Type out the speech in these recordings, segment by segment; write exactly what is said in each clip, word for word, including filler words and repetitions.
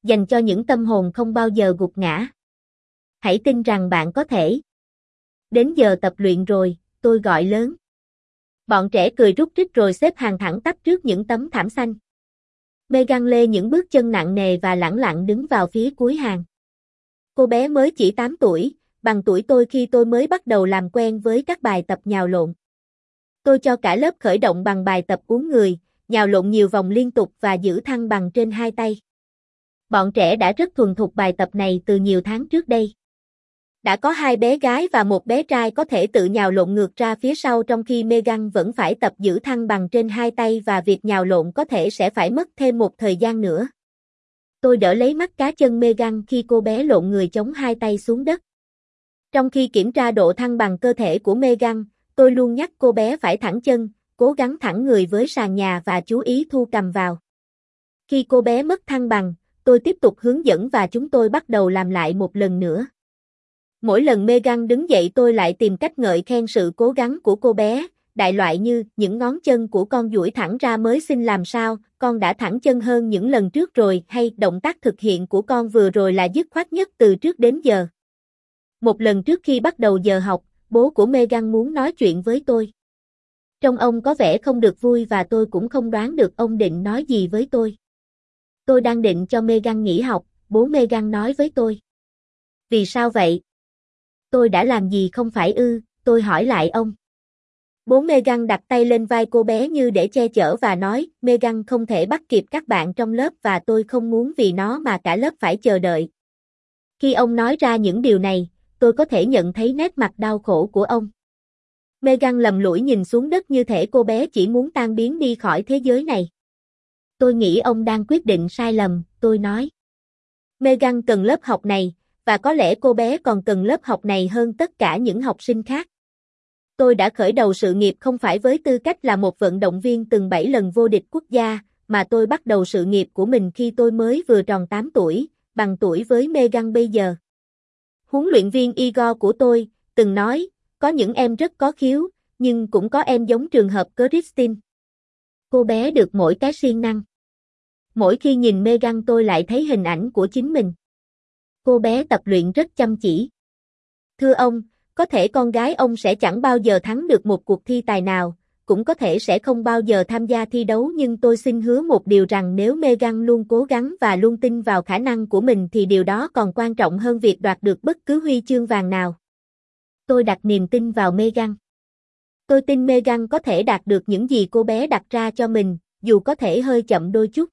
Dành cho những tâm hồn không bao giờ gục ngã. Hãy tin rằng bạn có thể. Đến giờ tập luyện rồi, tôi gọi lớn. Bọn trẻ cười rúc rích rồi xếp hàng thẳng tắp trước những tấm thảm xanh. Megan lê những bước chân nặng nề và lẳng lặng đứng vào phía cuối hàng. Cô bé mới chỉ tám tuổi, bằng tuổi tôi khi tôi mới bắt đầu làm quen với các bài tập nhào lộn. Tôi cho cả lớp khởi động bằng bài tập uốn người, nhào lộn nhiều vòng liên tục và giữ thăng bằng trên hai tay. Bọn trẻ đã rất thuần thục bài tập này từ nhiều tháng trước đây. Đã có hai bé gái và một bé trai có thể tự nhào lộn ngược ra phía sau trong khi Megan vẫn phải tập giữ thăng bằng trên hai tay và việc nhào lộn có thể sẽ phải mất thêm một thời gian nữa. Tôi đỡ lấy mắt cá chân Megan khi cô bé lộn người chống hai tay xuống đất. Trong khi kiểm tra độ thăng bằng cơ thể của Megan, tôi luôn nhắc cô bé phải thẳng chân, cố gắng thẳng người với sàn nhà và chú ý thu cầm vào. Khi cô bé mất thăng bằng, tôi tiếp tục hướng dẫn và chúng tôi bắt đầu làm lại một lần nữa. Mỗi lần Megan đứng dậy tôi lại tìm cách ngợi khen sự cố gắng của cô bé, đại loại như những ngón chân của con duỗi thẳng ra mới xin làm sao, con đã thẳng chân hơn những lần trước rồi, hay động tác thực hiện của con vừa rồi là dứt khoát nhất từ trước đến giờ. Một lần trước khi bắt đầu giờ học, bố của Megan muốn nói chuyện với tôi. Trông ông có vẻ không được vui và tôi cũng không đoán được ông định nói gì với tôi. Tôi đang định cho Megan nghỉ học, bố Megan nói với tôi. Vì sao vậy? Tôi đã làm gì không phải ư, tôi hỏi lại ông. Bố Megan đặt tay lên vai cô bé như để che chở và nói, Megan không thể bắt kịp các bạn trong lớp và tôi không muốn vì nó mà cả lớp phải chờ đợi. Khi ông nói ra những điều này, tôi có thể nhận thấy nét mặt đau khổ của ông. Megan lầm lũi nhìn xuống đất như thể cô bé chỉ muốn tan biến đi khỏi thế giới này. Tôi nghĩ ông đang quyết định sai lầm, tôi nói. Megan cần lớp học này, và có lẽ cô bé còn cần lớp học này hơn tất cả những học sinh khác. Tôi đã khởi đầu sự nghiệp không phải với tư cách là một vận động viên từng bảy lần vô địch quốc gia, mà tôi bắt đầu sự nghiệp của mình khi tôi mới vừa tròn tám tuổi, bằng tuổi với Megan bây giờ. Huấn luyện viên Igor của tôi từng nói, có những em rất có khiếu, nhưng cũng có em giống trường hợp Christine. Cô bé được mỗi cái siêng năng. Mỗi khi nhìn Megan tôi lại thấy hình ảnh của chính mình. Cô bé tập luyện rất chăm chỉ. Thưa ông, có thể con gái ông sẽ chẳng bao giờ thắng được một cuộc thi tài nào, cũng có thể sẽ không bao giờ tham gia thi đấu, nhưng tôi xin hứa một điều rằng nếu Megan luôn cố gắng và luôn tin vào khả năng của mình thì điều đó còn quan trọng hơn việc đoạt được bất cứ huy chương vàng nào. Tôi đặt niềm tin vào Megan. Tôi tin Megan có thể đạt được những gì cô bé đặt ra cho mình, dù có thể hơi chậm đôi chút.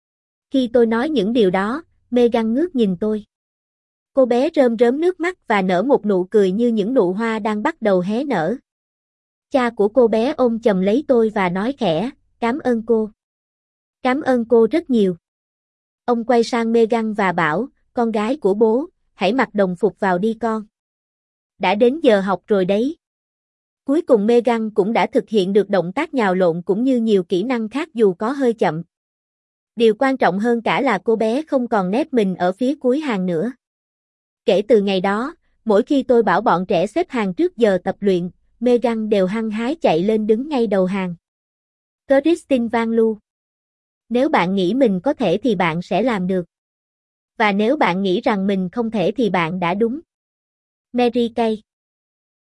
Khi tôi nói những điều đó, Megan ngước nhìn tôi. Cô bé rơm rớm nước mắt và nở một nụ cười như những nụ hoa đang bắt đầu hé nở. Cha của cô bé ôm chầm lấy tôi và nói khẽ, cảm ơn cô. Cảm ơn cô rất nhiều. Ông quay sang Megan và bảo, con gái của bố, hãy mặc đồng phục vào đi con. Đã đến giờ học rồi đấy. Cuối cùng Megan cũng đã thực hiện được động tác nhào lộn cũng như nhiều kỹ năng khác dù có hơi chậm. Điều quan trọng hơn cả là cô bé không còn nép mình ở phía cuối hàng nữa. Kể từ ngày đó, mỗi khi tôi bảo bọn trẻ xếp hàng trước giờ tập luyện, Megan đều hăng hái chạy lên đứng ngay đầu hàng. Christine Van Lu. Nếu bạn nghĩ mình có thể thì bạn sẽ làm được. Và nếu bạn nghĩ rằng mình không thể thì bạn đã đúng. Mary Kay.